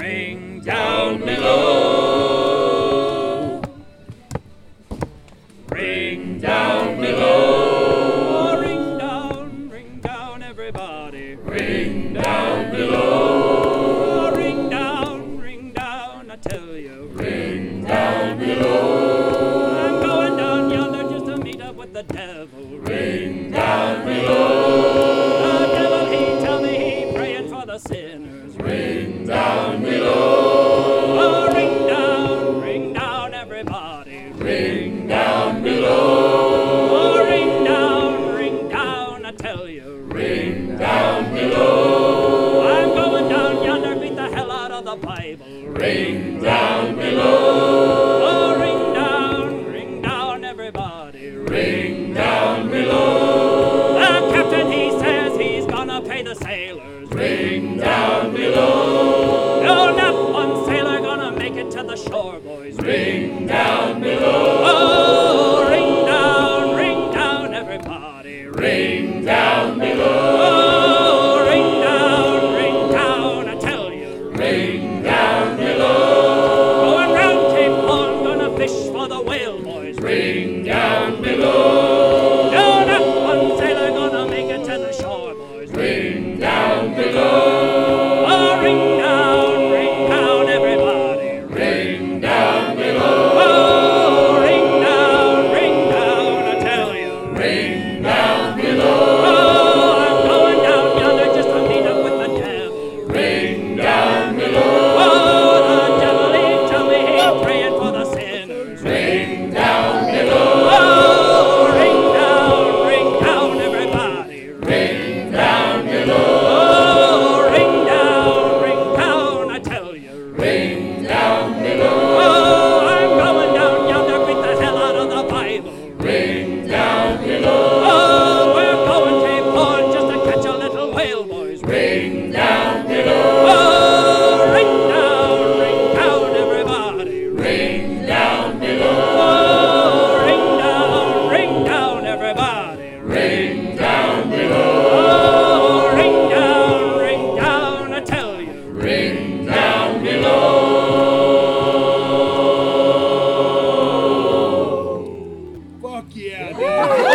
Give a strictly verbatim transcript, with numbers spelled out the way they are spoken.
ring down below. Ring down below. Ring down, ring down, everybody. Ring down below. Ring down, ring down, I tell you. Ring down below. I'm going down yonder just to meet up with the devil. Ring down below. The devil, he tell me he praying for the sinners. Ring down below. Oh, ring down, ring down, everybody. Ring down below. Oh, ring down, ring down, I tell you. Ring down below. I'm going down yonder, beat the hell out of the Bible. Ring down below. Oh, ring down, ring down, everybody. Ring down below. The captain, he says he's gonna pay the sailors. Ring down below. No, not one sailor gonna make it to the shore, boys. Ring